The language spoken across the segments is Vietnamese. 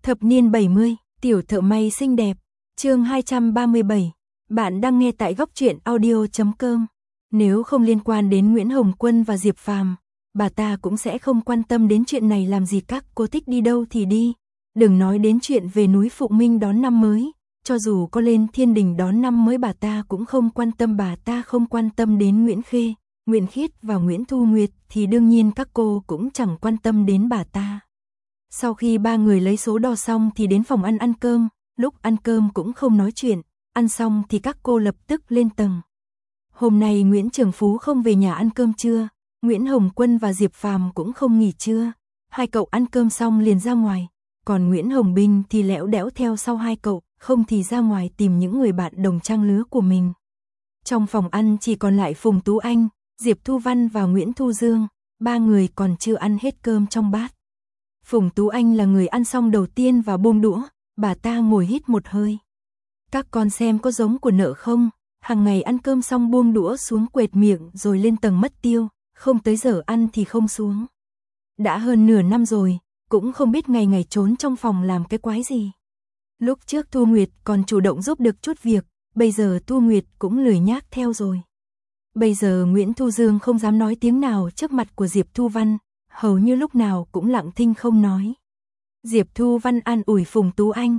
Thập niên 70, tiểu thợ may xinh đẹp, chương 237. Bạn đang nghe tại góc truyện audio.com. Nếu không liên quan đến Nguyễn Hồng Quân và Diệp Phàm, bà ta cũng sẽ không quan tâm đến chuyện này làm gì. Các cô thích đi đâu thì đi, đừng nói đến chuyện về núi Phụng Minh đón năm mới, cho dù có lên thiên đình đón năm mới bà ta cũng không quan tâm. Bà ta không quan tâm đến Nguyễn Khê, Nguyễn Khiết và Nguyễn Thu Nguyệt thì đương nhiên các cô cũng chẳng quan tâm đến bà ta. Sau khi ba người lấy số đo xong thì đến phòng ăn cơm, lúc ăn cơm cũng không nói chuyện, ăn xong thì các cô lập tức lên tầng. Hôm nay Nguyễn Trường Phú không về nhà ăn cơm trưa, Nguyễn Hồng Quân và Diệp Phàm cũng không nghỉ trưa, hai cậu ăn cơm xong liền ra ngoài, còn Nguyễn Hồng Bình thì lẽo đẽo theo sau hai cậu, không thì ra ngoài tìm những người bạn đồng trang lứa của mình. Trong phòng ăn chỉ còn lại Phùng Tú Anh, Diệp Thu Văn và Nguyễn Thu Dương, ba người còn chưa ăn hết cơm trong bát. Phùng Tú Anh là người ăn xong đầu tiên và buông đũa, bà ta ngồi hít một hơi. Các con xem có giống của nợ không, hàng ngày ăn cơm xong buông đũa xuống quệt miệng rồi lên tầng mất tiêu, không tới giờ ăn thì không xuống. Đã hơn nửa năm rồi, cũng không biết ngày ngày trốn trong phòng làm cái quái gì. Lúc trước Thu Nguyệt còn chủ động giúp được chút việc, bây giờ Thu Nguyệt cũng lười nhác theo rồi. Bây giờ Nguyễn Thu Dương không dám nói tiếng nào trước mặt của Diệp Thu Văn, hầu như lúc nào cũng lặng thinh không nói. Diệp Thu Văn an ủi Phùng Tú Anh,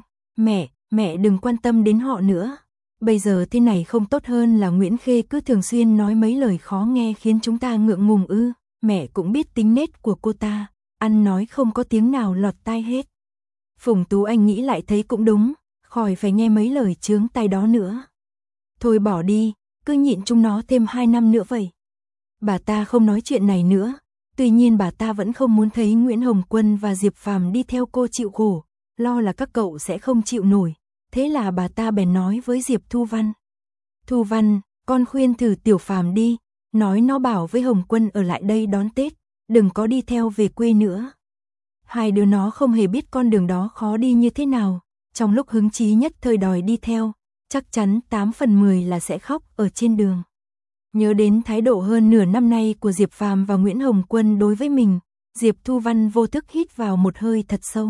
mẹ đừng quan tâm đến họ nữa. Bây giờ thế này không tốt hơn là Nguyễn Khê cứ thường xuyên nói mấy lời khó nghe khiến chúng ta ngượng ngùng ư. Mẹ cũng biết tính nết của cô ta, ăn nói không có tiếng nào lọt tai hết. Phùng Tú Anh nghĩ lại thấy cũng đúng, khỏi phải nghe mấy lời chướng tai đó nữa. Thôi bỏ đi, cứ nhịn chúng nó thêm 2 năm nữa vậy. Bà ta không nói chuyện này nữa. Tuy nhiên bà ta vẫn không muốn thấy Nguyễn Hồng Quân và Diệp Phàm đi theo cô chịu khổ, lo là các cậu sẽ không chịu nổi. Thế là bà ta bèn nói với Diệp Thu Văn. Thu Văn, con khuyên thử Tiểu Phàm đi, nói nó bảo với Hồng Quân ở lại đây đón Tết, đừng có đi theo về quê nữa. Hai đứa nó không hề biết con đường đó khó đi như thế nào, trong lúc hứng chí nhất thời đòi đi theo, chắc chắn 8 phần 10 là sẽ khóc ở trên đường. Nhớ đến thái độ hơn nửa năm nay của Diệp Phàm và Nguyễn Hồng Quân đối với mình, Diệp Thu Văn vô thức hít vào một hơi thật sâu.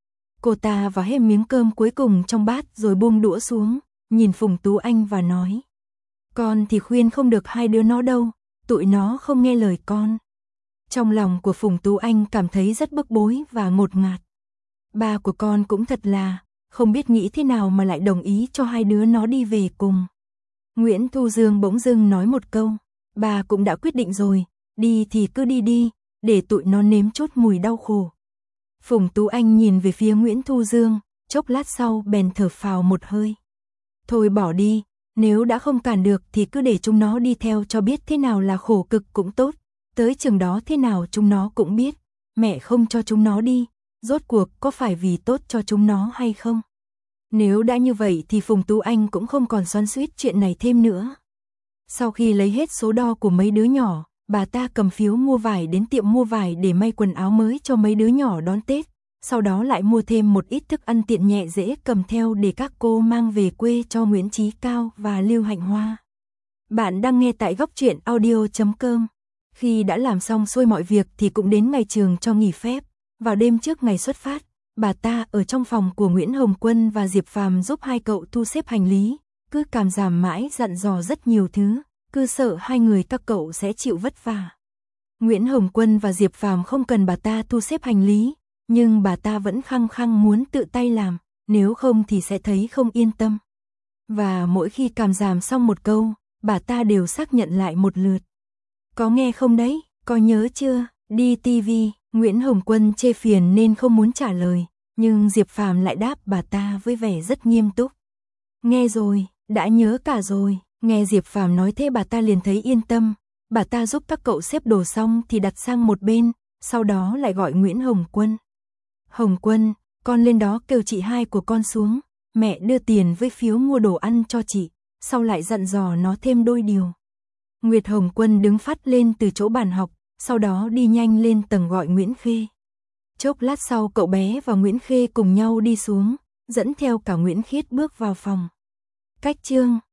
Cô ta vào hết miếng cơm cuối cùng trong bát rồi buông đũa xuống, nhìn Phùng Tú Anh và nói. Con thì khuyên không được hai đứa nó đâu, tụi nó không nghe lời con. Trong lòng của Phùng Tú Anh cảm thấy rất bức bối và ngột ngạt. Ba của con cũng thật là, không biết nghĩ thế nào mà lại đồng ý cho hai đứa nó đi về cùng. Nguyễn Thu Dương bỗng dưng nói một câu, bà cũng đã quyết định rồi, đi thì cứ đi đi, để tụi nó nếm chút mùi đau khổ. Phùng Tú Anh nhìn về phía Nguyễn Thu Dương, chốc lát sau bèn thở phào một hơi. Thôi bỏ đi, nếu đã không cản được thì cứ để chúng nó đi theo cho biết thế nào là khổ cực cũng tốt, tới chừng đó thế nào chúng nó cũng biết, mẹ không cho chúng nó đi, rốt cuộc có phải vì tốt cho chúng nó hay không? Nếu đã như vậy thì Phùng Tú Anh cũng không còn xoắn xuýt chuyện này thêm nữa. Sau khi lấy hết số đo của mấy đứa nhỏ, bà ta cầm phiếu mua vải đến tiệm mua vải để may quần áo mới cho mấy đứa nhỏ đón Tết, sau đó lại mua thêm một ít thức ăn tiện nhẹ dễ cầm theo để các cô mang về quê cho Nguyễn Chí Cao và Lưu Hạnh Hoa. Bạn đang nghe tại góc truyện audio.com. Khi đã làm xong xuôi mọi việc thì cũng đến ngày trường cho nghỉ phép. Vào đêm trước ngày xuất phát, bà ta ở trong phòng của Nguyễn Hồng Quân và Diệp Phàm giúp hai cậu thu xếp hành lý, cứ cảm giảm mãi dặn dò rất nhiều thứ, cứ sợ hai người các cậu sẽ chịu vất vả. Nguyễn Hồng Quân và Diệp Phàm không cần bà ta thu xếp hành lý, nhưng bà ta vẫn khăng khăng muốn tự tay làm, nếu không thì sẽ thấy không yên tâm. Và mỗi khi cảm giảm xong một câu, bà ta đều xác nhận lại một lượt. Có nghe không đấy, có nhớ chưa, đi tivi. Nguyễn Hồng Quân chê phiền nên không muốn trả lời, nhưng Diệp Phàm lại đáp bà ta với vẻ rất nghiêm túc. Nghe rồi, đã nhớ cả rồi. Nghe Diệp Phàm nói thế bà ta liền thấy yên tâm. Bà ta giúp các cậu xếp đồ xong thì đặt sang một bên, sau đó lại gọi Nguyễn Hồng Quân. Hồng Quân, con lên đó kêu chị hai của con xuống, mẹ đưa tiền với phiếu mua đồ ăn cho chị, sau lại dặn dò nó thêm đôi điều. Nguyệt Hồng Quân đứng phắt lên từ chỗ bàn học, sau đó đi nhanh lên tầng gọi Nguyễn Khê. Chốc lát sau cậu bé và Nguyễn Khê cùng nhau đi xuống, dẫn theo cả Nguyễn Khiết bước vào phòng. Cách chương